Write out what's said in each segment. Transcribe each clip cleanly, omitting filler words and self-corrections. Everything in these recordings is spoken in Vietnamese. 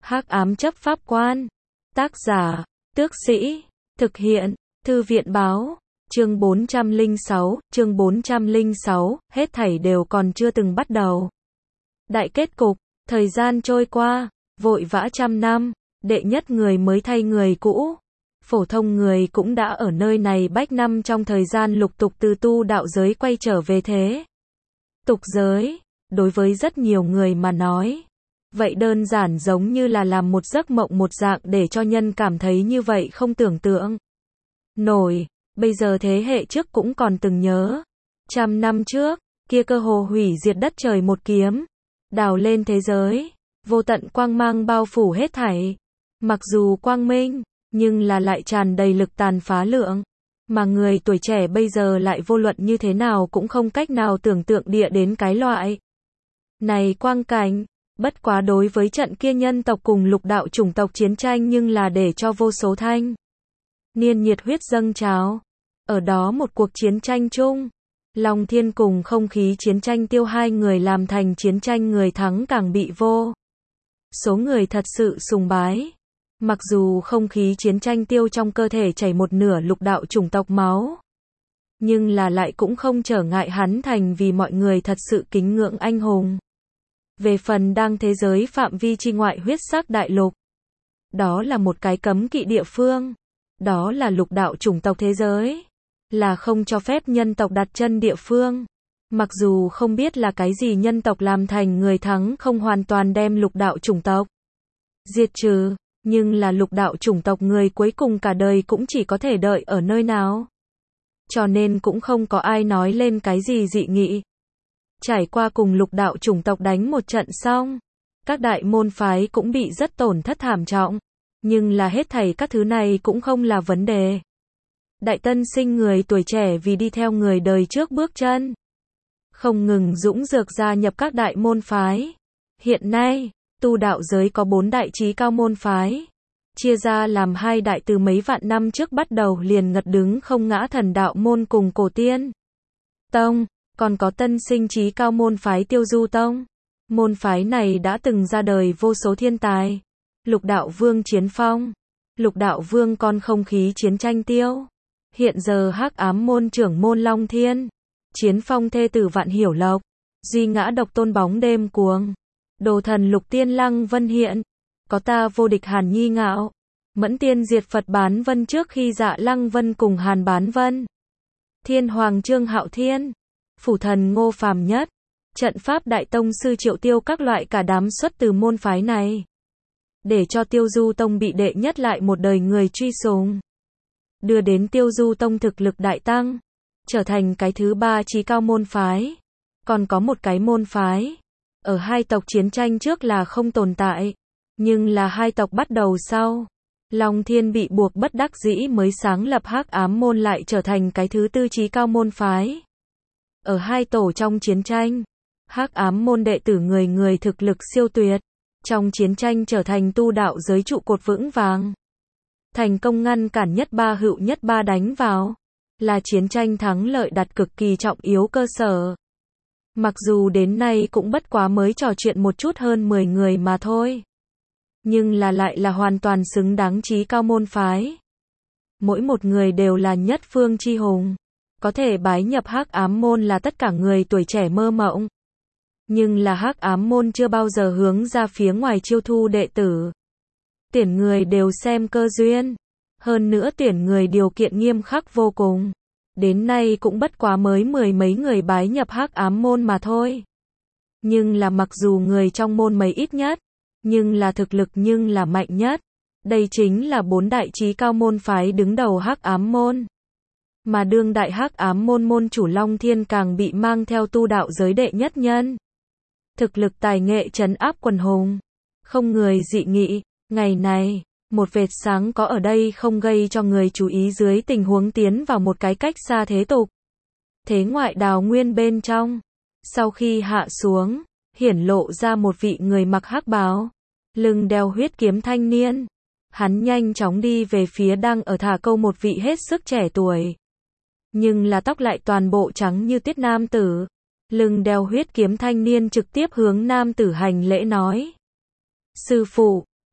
Hắc ám chấp pháp quan. Tác giả, Tước Sĩ. Thực hiện, Thư viện báo. Chương 406, hết thảy đều còn chưa từng bắt đầu. Đại kết cục, thời gian trôi qua, vội vã trăm năm, đệ nhất người mới thay người cũ. Phổ thông người cũng đã ở nơi này bách năm trong thời gian lục tục từ tu đạo giới quay trở về thế. Tục giới, đối với rất nhiều người mà nói, vậy đơn giản giống như là làm một giấc mộng một dạng để cho nhân cảm thấy như vậy không tưởng tượng nổi. Bây giờ thế hệ trước cũng còn từng nhớ. Trăm năm trước, kia cơ hồ hủy diệt đất trời một kiếm, đào lên thế giới, vô tận quang mang bao phủ hết thảy. Mặc dù quang minh, nhưng là lại tràn đầy lực tàn phá lượng. Mà người tuổi trẻ bây giờ lại vô luận như thế nào cũng không cách nào tưởng tượng địa đến cái loại này quang cảnh. Bất quá đối với trận kia nhân tộc cùng lục đạo chủng tộc chiến tranh nhưng là để cho vô số thanh niên nhiệt huyết dâng trào. Ở đó một cuộc chiến tranh chung, Long Thiên cùng không khí chiến tranh tiêu hai người làm thành chiến tranh người thắng càng bị vô số người thật sự sùng bái. Mặc dù không khí chiến tranh tiêu trong cơ thể chảy một nửa lục đạo chủng tộc máu, nhưng là lại cũng không trở ngại hắn thành vì mọi người thật sự kính ngưỡng anh hùng. Về phần đang thế giới phạm vi chi ngoại huyết sắc đại lục, đó là một cái cấm kỵ địa phương, đó là lục đạo chủng tộc thế giới, là không cho phép nhân tộc đặt chân địa phương. Mặc dù không biết là cái gì nhân tộc làm thành người thắng không hoàn toàn đem lục đạo chủng tộc diệt trừ, nhưng là lục đạo chủng tộc người cuối cùng cả đời cũng chỉ có thể đợi ở nơi nào. Cho nên cũng không có ai nói lên cái gì dị nghị. Trải qua cùng lục đạo chủng tộc đánh một trận xong, các đại môn phái cũng bị rất tổn thất thảm trọng. Nhưng là hết thảy các thứ này cũng không là vấn đề. Đại tân sinh người tuổi trẻ vì đi theo người đời trước bước chân, không ngừng dũng dược gia nhập các đại môn phái. Hiện nay, tu đạo giới có 4 đại chí cao môn phái, chia ra làm 2 đại từ mấy vạn năm trước bắt đầu liền ngật đứng không ngã thần đạo môn cùng cổ tiên tông, còn có tân sinh chí cao môn phái Tiêu Du tông. Môn phái này đã từng ra đời vô số thiên tài. Lục đạo vương Chiến Phong, lục đạo vương con không khí chiến tranh Tiêu, hiện giờ hắc ám môn trưởng môn Long Thiên, Chiến Phong thê tử Vạn Hiểu Lộc, duy ngã độc tôn bóng đêm cuồng, đồ thần lục tiên Lăng Vân Hiện, có ta vô địch Hàn Nhi Ngạo, mẫn tiên diệt Phật Bán Vân trước khi dạ Lăng Vân cùng Hàn Bán Vân, thiên hoàng Trương Hạo Thiên, phủ thần Ngô Phàm Nhất, trận pháp đại tông sư Triệu Tiêu, các loại cả đám xuất từ môn phái này. Để cho Tiêu Du tông bị đệ nhất lại một đời người truy sùng, đưa đến Tiêu Du tông thực lực đại tăng, trở thành cái thứ 3 chí cao môn phái. Còn có một cái môn phái, ở 2 tộc chiến tranh trước là không tồn tại, nhưng là 2 tộc bắt đầu sau, Long Thiên bị buộc bất đắc dĩ mới sáng lập hắc ám môn lại trở thành cái thứ 4 chí cao môn phái. Ở 2 tổ trong chiến tranh, hắc ám môn đệ tử người người thực lực siêu tuyệt, trong chiến tranh trở thành tu đạo giới trụ cột vững vàng, thành công ngăn cản nhất ba hữu nhất ba đánh vào, là chiến tranh thắng lợi đặt cực kỳ trọng yếu cơ sở. Mặc dù đến nay cũng bất quá mới trò chuyện một chút hơn 10 người mà thôi, nhưng là lại là hoàn toàn xứng đáng chí cao môn phái. Mỗi một người đều là nhất phương chi hùng, có thể bái nhập hắc ám môn là tất cả người tuổi trẻ mơ mộng. Nhưng là hắc ám môn chưa bao giờ hướng ra phía ngoài chiêu thu đệ tử. Tuyển người đều xem cơ duyên. Hơn nữa tuyển người điều kiện nghiêm khắc vô cùng. Đến nay cũng bất quá mới 10 mấy người bái nhập hắc ám môn mà thôi. Nhưng là mặc dù người trong môn mấy ít nhất, nhưng là thực lực nhưng là mạnh nhất. Đây chính là 4 đại chí cao môn phái đứng đầu hắc ám môn. Mà đương đại hắc ám môn môn chủ Long Thiên càng bị mang theo tu đạo giới đệ nhất nhân. Thực lực tài nghệ trấn áp quần hùng, không người dị nghị. Ngày này, một vệt sáng có ở đây không gây cho người chú ý dưới tình huống tiến vào một cái cách xa thế tục. Thế ngoại đào nguyên bên trong, sau khi hạ xuống, hiển lộ ra một vị người mặc hắc bào, lưng đeo huyết kiếm thanh niên. Hắn nhanh chóng đi về phía đang ở thả câu một vị hết sức trẻ tuổi, nhưng là tóc lại toàn bộ trắng như tuyết nam tử. Lưng đeo huyết kiếm thanh niên trực tiếp hướng nam tử hành lễ nói: Sư phụ,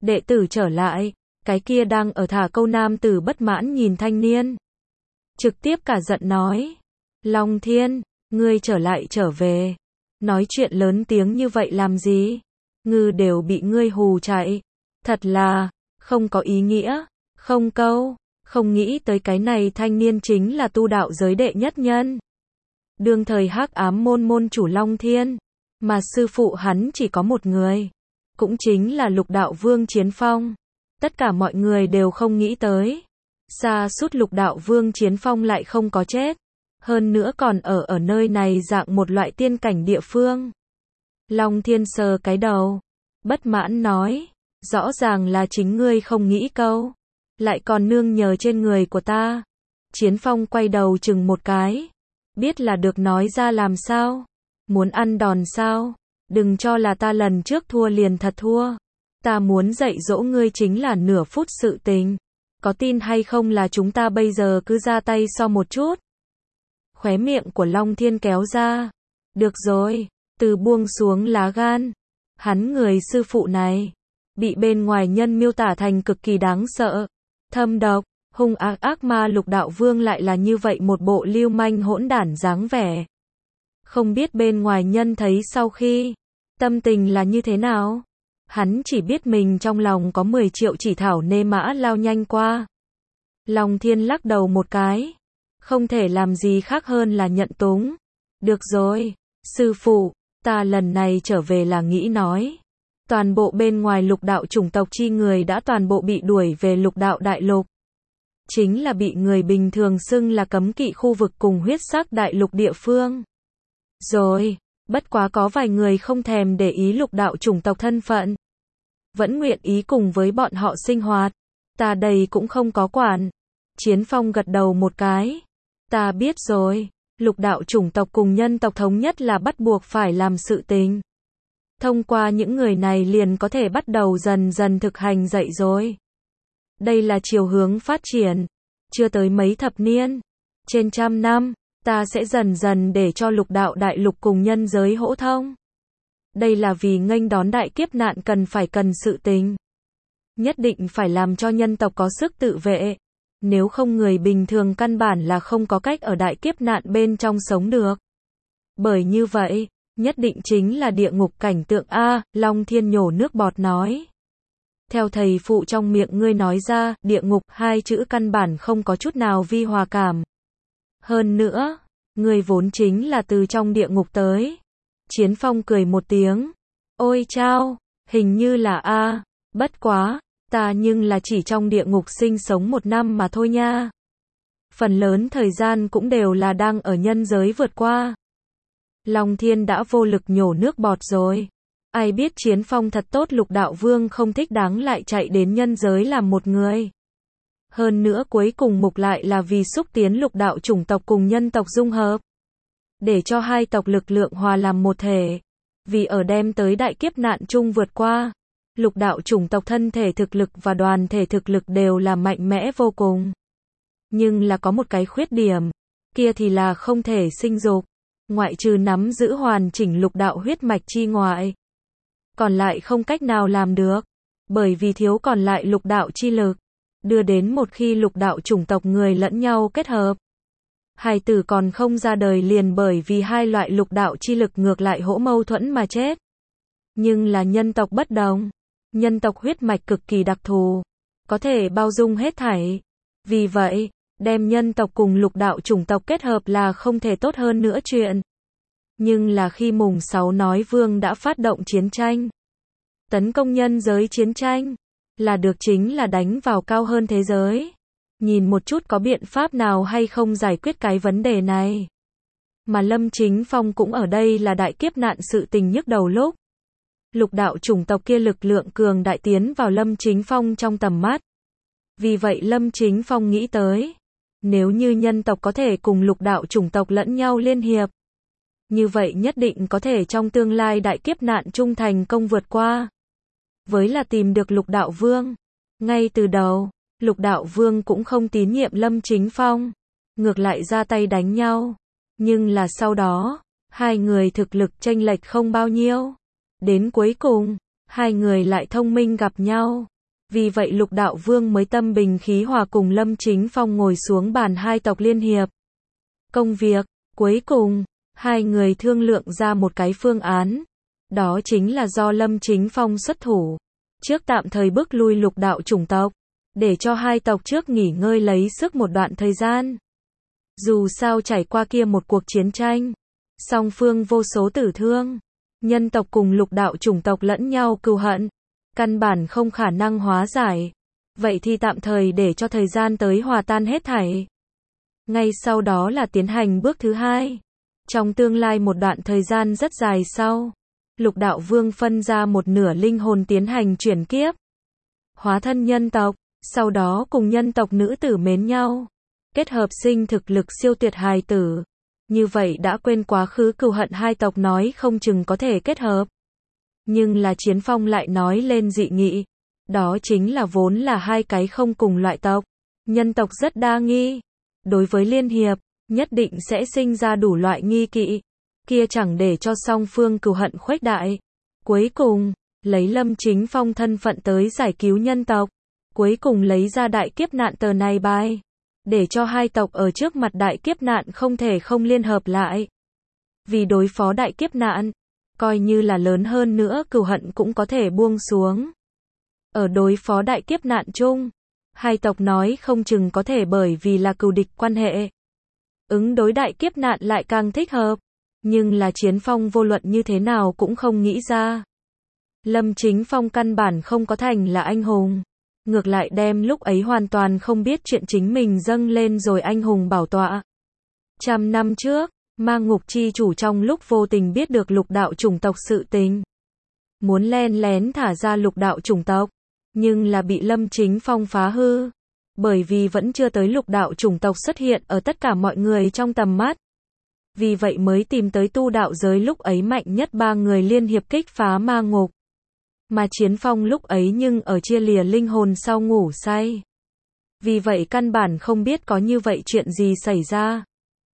Đệ tử trở lại, cái kia đang ở thả câu nam tử bất mãn nhìn thanh niên. Trực tiếp cả giận nói. Long Thiên, ngươi trở về. Nói chuyện lớn tiếng như vậy làm gì? Ngư đều bị ngươi hù chạy. Thật là, không có ý nghĩa, không câu. Không nghĩ tới cái này thanh niên chính là tu đạo giới đệ nhất nhân. Đương thời Hắc Ám môn môn chủ Long Thiên. Mà sư phụ hắn chỉ có một người. Cũng chính là Lục Đạo Vương Chiến Phong. Tất cả mọi người đều không nghĩ tới. Xa suốt Lục Đạo Vương Chiến Phong lại không có chết. Hơn nữa còn ở nơi này dạng một loại tiên cảnh địa phương. Long Thiên sờ cái đầu. Bất mãn nói. Rõ ràng là chính ngươi không nghĩ câu. Lại còn nương nhờ trên người của ta. Chiến Phong quay đầu chừng một cái. Biết là được nói ra làm sao. Muốn ăn đòn sao? Đừng cho là ta lần trước thua liền thật thua. Ta muốn dạy dỗ ngươi chính là nửa phút sự tình. Có tin hay không là chúng ta bây giờ cứ ra tay so một chút. Khóe miệng của Long Thiên kéo ra. Được rồi, từ buông xuống lá gan. Hắn người sư phụ này, bị bên ngoài nhân miêu tả thành cực kỳ đáng sợ. Thâm độc, hung ác ác ma Lục Đạo Vương lại là như vậy một bộ lưu manh hỗn đản dáng vẻ. Không biết bên ngoài nhân thấy sau khi, tâm tình là như thế nào? Hắn chỉ biết mình trong lòng có 10 triệu chỉ thảo nê mã lao nhanh qua. Long Thiên lắc đầu một cái. Không thể làm gì khác hơn là nhận túng. Được rồi, sư phụ, ta lần này trở về là nghĩ nói. Toàn bộ bên ngoài lục đạo chủng tộc chi người đã toàn bộ bị đuổi về lục đạo đại lục. Chính là bị người bình thường xưng là cấm kỵ khu vực cùng huyết sắc đại lục địa phương. Rồi, bất quá có vài người không thèm để ý lục đạo chủng tộc thân phận. Vẫn nguyện ý cùng với bọn họ sinh hoạt. Ta đây cũng không có quản. Chiến Phong gật đầu một cái. Ta biết rồi, lục đạo chủng tộc cùng nhân tộc thống nhất là bắt buộc phải làm sự tình. Thông qua những người này liền có thể bắt đầu dần dần thực hành dạy rồi. Đây là chiều hướng phát triển. Chưa tới mấy thập niên. Trên 100 năm, ta sẽ dần dần để cho lục đạo đại lục cùng nhân giới hỗ thông. Đây là vì nghênh đón đại kiếp nạn cần sự tình. Nhất định phải làm cho nhân tộc có sức tự vệ. Nếu không người bình thường căn bản là không có cách ở đại kiếp nạn bên trong sống được. Bởi như vậy, nhất định chính là địa ngục cảnh tượng A, Long Thiên nhổ nước bọt nói. Theo thầy phụ trong miệng ngươi nói ra, địa ngục hai chữ căn bản không có chút nào vi hòa cảm. Hơn nữa, ngươi vốn chính là từ trong địa ngục tới. Chiến Phong cười một tiếng. Ôi chao, hình như là A, bất quá, ta nhưng là chỉ trong địa ngục sinh sống 1 năm mà thôi nha. Phần lớn thời gian cũng đều là đang ở nhân giới vượt qua. Long Thiên đã vô lực nhổ nước bọt rồi. Ai biết Chiến Phong thật tốt lục đạo vương không thích đáng lại chạy đến nhân giới làm một người. Hơn nữa cuối cùng mục lại là vì xúc tiến lục đạo chủng tộc cùng nhân tộc dung hợp. Để cho hai tộc lực lượng hòa làm một thể. Vì ở đem tới đại kiếp nạn chung vượt qua. Lục đạo chủng tộc thân thể thực lực và đoàn thể thực lực đều là mạnh mẽ vô cùng. Nhưng là có một cái khuyết điểm. Kia thì là không thể sinh dục. Ngoại trừ nắm giữ hoàn chỉnh lục đạo huyết mạch chi ngoại. Còn lại không cách nào làm được. Bởi vì thiếu còn lại lục đạo chi lực. Đưa đến một khi lục đạo chủng tộc người lẫn nhau kết hợp. Hài tử còn không ra đời liền bởi vì hai loại lục đạo chi lực ngược lại hỗ mâu thuẫn mà chết. Nhưng là nhân tộc bất đồng. Nhân tộc huyết mạch cực kỳ đặc thù. Có thể bao dung hết thảy. Vì vậy, đem nhân tộc cùng lục đạo chủng tộc kết hợp là không thể tốt hơn nữa chuyện. Nhưng là khi mùng 6 nói vương đã phát động chiến tranh. Tấn công nhân giới chiến tranh. Là được chính là đánh vào cao hơn thế giới. Nhìn một chút có biện pháp nào hay không giải quyết cái vấn đề này. Mà Lâm Chính Phong cũng ở đây là đại kiếp nạn sự tình nhức đầu lúc. Lục đạo chủng tộc kia lực lượng cường đại tiến vào Lâm Chính Phong trong tầm mắt. Vì vậy Lâm Chính Phong nghĩ tới. Nếu như nhân tộc có thể cùng lục đạo chủng tộc lẫn nhau liên hiệp. Như vậy nhất định có thể trong tương lai đại kiếp nạn trung thành công vượt qua. Với là tìm được lục đạo vương. Ngay từ đầu, lục đạo vương cũng không tín nhiệm Lâm Chính Phong. Ngược lại ra tay đánh nhau. Nhưng là sau đó, hai người thực lực chênh lệch không bao nhiêu. Đến cuối cùng, hai người lại thông minh gặp nhau. Vì vậy Lục Đạo Vương mới tâm bình khí hòa cùng Lâm Chính Phong ngồi xuống bàn hai tộc liên hiệp. Công việc, cuối cùng, hai người thương lượng ra một cái phương án. Đó chính là do Lâm Chính Phong xuất thủ. Trước tạm thời bước lui lục đạo chủng tộc. Để cho hai tộc trước nghỉ ngơi lấy sức một đoạn thời gian. Dù sao trải qua kia một cuộc chiến tranh. Song phương vô số tử thương. Nhân tộc cùng lục đạo chủng tộc lẫn nhau cừu hận. Căn bản không khả năng hóa giải. Vậy thì tạm thời để cho thời gian tới hòa tan hết thảy. Ngay sau đó là tiến hành bước thứ hai. Trong tương lai một đoạn thời gian rất dài sau, Lục Đạo Vương phân ra một nửa linh hồn tiến hành chuyển kiếp. Hóa thân nhân tộc, sau đó cùng nhân tộc nữ tử mến nhau. Kết hợp sinh thực lực siêu tuyệt hài tử. Như vậy đã quên quá khứ cừu hận hai tộc nói không chừng có thể kết hợp. Nhưng là Chiến Phong lại nói lên dị nghị. Đó chính là vốn là hai cái không cùng loại tộc. Nhân tộc rất đa nghi. Đối với liên hiệp, nhất định sẽ sinh ra đủ loại nghi kỵ. Kia chẳng để cho song phương cừu hận khuếch đại. Cuối cùng, lấy Lâm Chính Phong thân phận tới giải cứu nhân tộc. Cuối cùng lấy ra đại kiếp nạn tờ này bài. Để cho hai tộc ở trước mặt đại kiếp nạn không thể không liên hợp lại. Vì đối phó đại kiếp nạn, coi như là lớn hơn nữa cừu hận cũng có thể buông xuống. Ở đối phó đại kiếp nạn chung, hai tộc nói không chừng có thể bởi vì là cừu địch quan hệ. Ứng đối đại kiếp nạn lại càng thích hợp. Nhưng là Chiến Phong vô luận như thế nào cũng không nghĩ ra. Lâm Chính Phong căn bản không có thành là anh hùng. Ngược lại đem lúc ấy hoàn toàn không biết chuyện chính mình dâng lên rồi anh hùng bảo tọa. 100 năm trước, Ma Ngục chi chủ trong lúc vô tình biết được lục đạo chủng tộc sự tình. Muốn len lén thả ra lục đạo chủng tộc. Nhưng là bị Lâm Chính Phong phá hư. Bởi vì vẫn chưa tới lục đạo chủng tộc xuất hiện ở tất cả mọi người trong tầm mắt. Vì vậy mới tìm tới tu đạo giới lúc ấy mạnh nhất ba người liên hiệp kích phá ma ngục. Mà Chiến Phong lúc ấy nhưng ở chia lìa linh hồn sau ngủ say. Vì vậy căn bản không biết có như vậy chuyện gì xảy ra.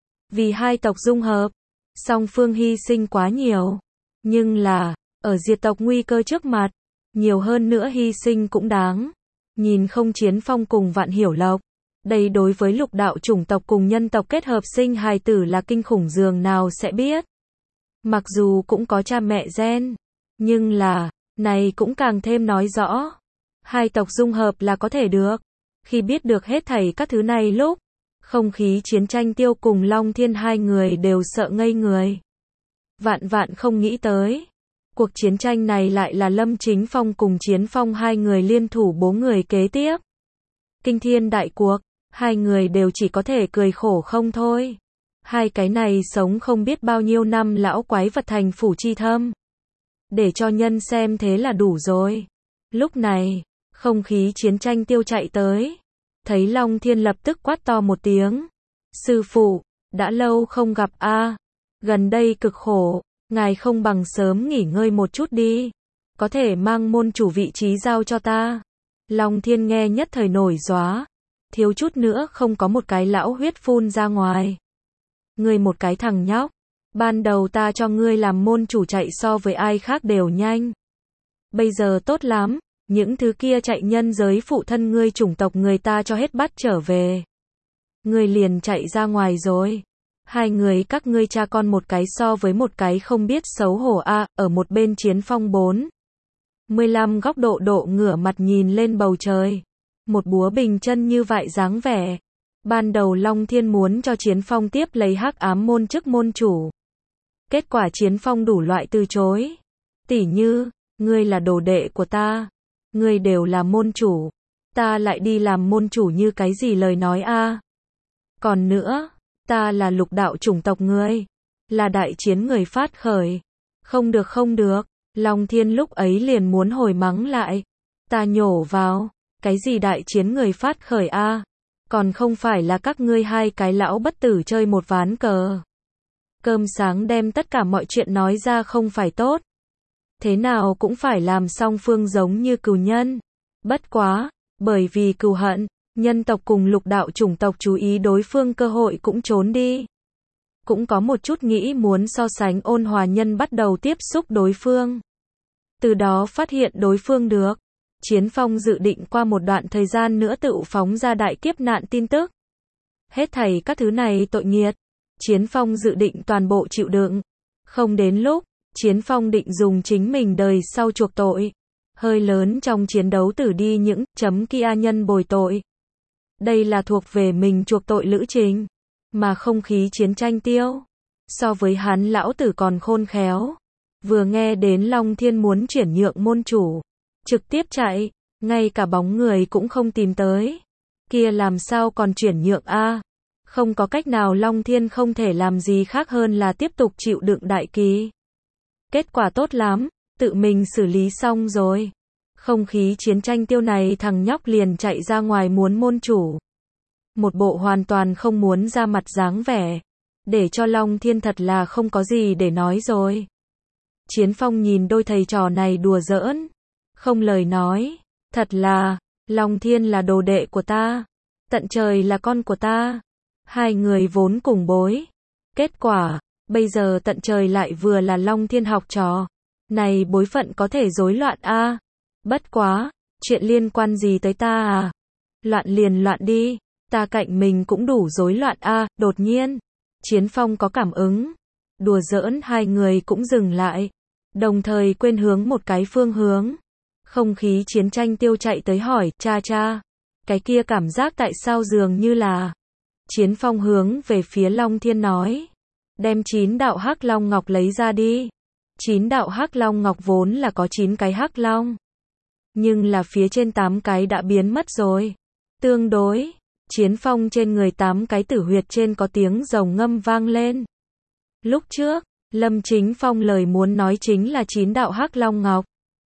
Vì hai tộc dung hợp, song phương hy sinh quá nhiều. Nhưng là, ở diệt tộc nguy cơ trước mặt, nhiều hơn nữa hy sinh cũng đáng. Nhìn không Chiến Phong cùng Vạn Hiểu Lộc. Đây đối với lục đạo chủng tộc cùng nhân tộc kết hợp sinh hài tử là kinh khủng dường nào sẽ biết. Mặc dù cũng có cha mẹ gen, nhưng là, này cũng càng thêm nói rõ. Hai tộc dung hợp là có thể được. Khi biết được hết thảy các thứ này lúc, không khí chiến tranh Tiêu cùng Long Thiên hai người đều sợ ngây người. Vạn vạn không nghĩ tới. Cuộc chiến tranh này lại là Lâm Chính Phong cùng Chiến Phong hai người liên thủ bố người kế tiếp. Kinh thiên đại cuộc, hai người đều chỉ có thể cười khổ không thôi. Hai cái này sống không biết bao nhiêu năm lão quái vật thành phủ chi thâm. Để cho nhân xem thế là đủ rồi. Lúc này, không khí chiến tranh Tiêu chạy tới. Thấy Long Thiên lập tức quát to một tiếng. Sư phụ, đã lâu không gặp a, gần đây cực khổ, ngài không bằng sớm nghỉ ngơi một chút đi. Có thể mang môn chủ vị trí giao cho ta. Long Thiên nghe nhất thời nổi gióa. Thiếu chút nữa không có một cái lão huyết phun ra ngoài. Ngươi một cái thằng nhóc. Ban đầu ta cho ngươi làm môn chủ chạy so với ai khác đều nhanh. Bây giờ tốt lắm, những thứ kia chạy nhân giới phụ thân ngươi chủng tộc người ta cho hết bắt trở về. Ngươi liền chạy ra ngoài rồi. Hai người các ngươi cha con một cái so với một cái không biết xấu hổ a. Ở một bên Chiến Phong 415 góc độ ngửa mặt nhìn lên bầu trời. Một búa bình chân như vậy dáng vẻ. Ban đầu Long Thiên muốn cho Chiến Phong tiếp lấy hắc ám môn chức môn chủ. Kết quả Chiến Phong đủ loại từ chối. Tỉ như, ngươi là đồ đệ của ta. Ngươi đều là môn chủ. Ta lại đi làm môn chủ như cái gì lời nói a? Còn nữa, ta là lục đạo chủng tộc ngươi. Là đại chiến người phát khởi. Không được không được. Long Thiên lúc ấy liền muốn hồi mắng lại. Ta nhổ vào. Cái gì đại chiến người phát khởi a? Còn không phải là các ngươi hai cái lão bất tử chơi một ván cờ. Cơm sáng đem tất cả mọi chuyện nói ra không phải tốt. Thế nào cũng phải làm song phương giống như cừu nhân. Bất quá, bởi vì cừu hận, nhân tộc cùng lục đạo chủng tộc chú ý đối phương cơ hội cũng trốn đi. Cũng có một chút nghĩ muốn so sánh ôn hòa nhân bắt đầu tiếp xúc đối phương. Từ đó phát hiện đối phương được. Chiến Phong dự định qua một đoạn thời gian nữa tự phóng ra đại kiếp nạn tin tức. Hết thảy các thứ này tội nghiệt, Chiến Phong dự định toàn bộ chịu đựng. Không đến lúc, Chiến Phong định dùng chính mình đời sau chuộc tội. Hơi lớn trong chiến đấu tử đi những kia nhân bồi tội. Đây là thuộc về mình chuộc tội lữ trình, mà không khí chiến tranh tiêu. So với hắn lão tử còn khôn khéo. Vừa nghe đến Long Thiên muốn chuyển nhượng môn chủ, trực tiếp chạy, ngay cả bóng người cũng không tìm tới. Kia làm sao còn chuyển nhượng a? Không có cách nào, Long Thiên không thể làm gì khác hơn là tiếp tục chịu đựng đại kỳ. Kết quả tốt lắm, tự mình xử lý xong rồi. Không khí chiến tranh tiêu này thằng nhóc liền chạy ra ngoài muốn môn chủ. Một bộ hoàn toàn không muốn ra mặt dáng vẻ. Để cho Long Thiên thật là không có gì để nói rồi. Chiến Phong nhìn đôi thầy trò này đùa giỡn. Không lời nói. Thật là, Long Thiên là đồ đệ của ta. Tận trời là con của ta. Hai người vốn cùng bối. Kết quả, bây giờ tận trời lại vừa là Long Thiên học trò. Này bối phận có thể rối loạn a. Bất quá, chuyện liên quan gì tới ta à? Loạn liền loạn đi. Ta cạnh mình cũng đủ rối loạn a. Đột nhiên, Chiến Phong có cảm ứng. Đùa giỡn hai người cũng dừng lại. Đồng thời quên hướng một cái phương hướng. Không khí chiến tranh tiêu chạy tới hỏi, cha, cái kia cảm giác tại sao dường như là. Chiến Phong hướng về phía Long Thiên nói. Đem 9 đạo hắc long ngọc lấy ra đi. 9 đạo hắc long ngọc vốn là có 9 cái hắc long. Nhưng là phía trên 8 cái đã biến mất rồi. Tương đối, Chiến Phong trên người 8 cái tử huyệt trên có tiếng rồng ngâm vang lên. Lúc trước, Lâm Chính Phong lời muốn nói chính là 9 đạo hắc long ngọc.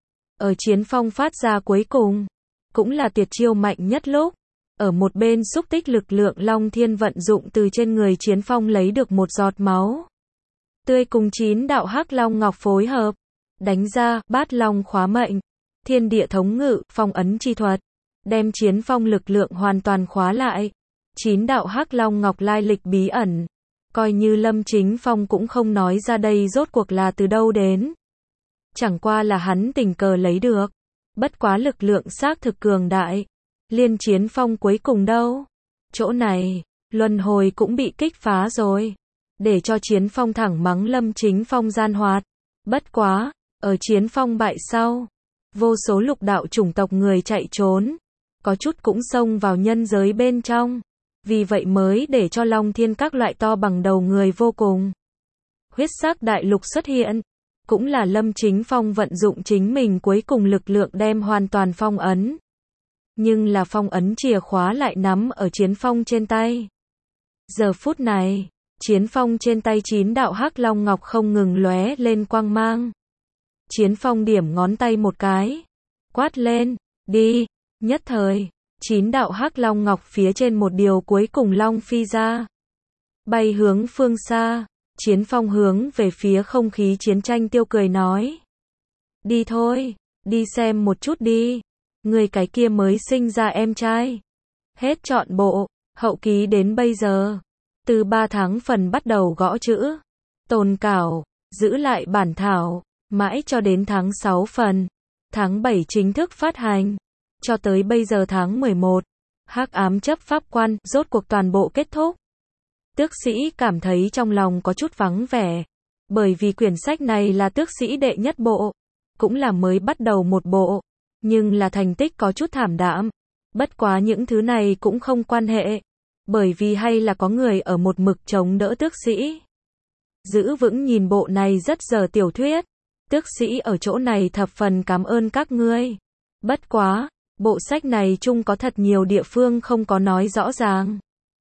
Ở Chiến Phong phát ra cuối cùng, cũng là tuyệt chiêu mạnh nhất lúc. Ở một bên xúc tích lực lượng, Long Thiên vận dụng từ trên người Chiến Phong lấy được một giọt máu tươi cùng 9 đạo hắc long ngọc phối hợp, đánh ra bát long khóa mệnh, thiên địa thống ngự, phong ấn chi thuật, đem Chiến Phong lực lượng hoàn toàn khóa lại. 9 đạo hắc long ngọc lai lịch bí ẩn, coi như Lâm Chính Phong cũng không nói ra đây rốt cuộc là từ đâu đến. Chẳng qua là hắn tình cờ lấy được, bất quá lực lượng xác thực cường đại. Liên Chiến Phong cuối cùng đâu? Chỗ này, luân hồi cũng bị kích phá rồi. Để cho Chiến Phong thẳng mắng Lâm Chính Phong gian hoạt. Bất quá, ở Chiến Phong bại sau, vô số lục đạo chủng tộc người chạy trốn. Có chút cũng xông vào nhân giới bên trong. Vì vậy mới để cho Long Thiên các loại to bằng đầu người vô cùng. Huyết sắc đại lục xuất hiện. Cũng là Lâm Chính Phong vận dụng chính mình cuối cùng lực lượng đem hoàn toàn phong ấn. Nhưng là phong ấn chìa khóa lại nắm ở Chiến Phong trên tay. Giờ phút này, Chiến Phong trên tay 9 đạo hắc long ngọc không ngừng lóe lên quang mang. Chiến Phong điểm ngón tay một cái, quát lên, đi, nhất thời, 9 đạo hắc long ngọc phía trên một điều cuối cùng long phi ra. Bay hướng phương xa, Chiến Phong hướng về phía không khí chiến tranh tiêu cười nói. Đi thôi, đi xem một chút đi. Người cái kia mới sinh ra em trai. Hết trọn bộ, hậu ký đến bây giờ. Từ 3 tháng phần bắt đầu gõ chữ, tồn cảo, giữ lại bản thảo, mãi cho đến tháng 6 phần. Tháng 7 chính thức phát hành. Cho tới bây giờ tháng 11, hắc ám chấp pháp quan, rốt cuộc toàn bộ kết thúc. Tước sĩ cảm thấy trong lòng có chút vắng vẻ. Bởi vì quyển sách này là tước sĩ đệ nhất bộ. Cũng là mới bắt đầu một bộ. Nhưng là thành tích có chút thảm đạm. Bất quá những thứ này cũng không quan hệ. Bởi vì hay là có người ở một mực chống đỡ tước sĩ. Giữ vững nhìn bộ này rất giờ tiểu thuyết. Tước sĩ ở chỗ này thập phần cảm ơn các ngươi. Bất quá, bộ sách này chung có thật nhiều địa phương không có nói rõ ràng.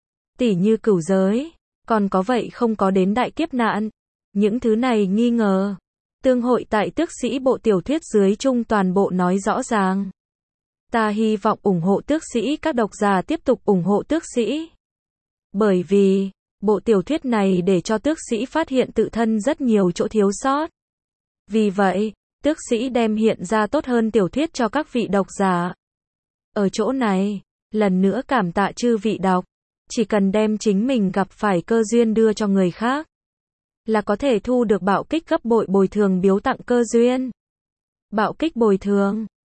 Tỉ như cửu giới, còn có vậy không có đến đại kiếp nạn. Những thứ này nghi ngờ. Tương hội tại tước sĩ bộ tiểu thuyết dưới chung toàn bộ nói rõ ràng. Ta hy vọng ủng hộ tước sĩ, các độc giả tiếp tục ủng hộ tước sĩ. Bởi vì, bộ tiểu thuyết này để cho tước sĩ phát hiện tự thân rất nhiều chỗ thiếu sót. Vì vậy, tước sĩ đem hiện ra tốt hơn tiểu thuyết cho các vị độc giả. Ở chỗ này, lần nữa cảm tạ chư vị đọc. Chỉ cần đem chính mình gặp phải cơ duyên đưa cho người khác, là có thể thu được bạo kích gấp bội bồi thường biếu tặng cơ duyên. Bạo kích bồi thường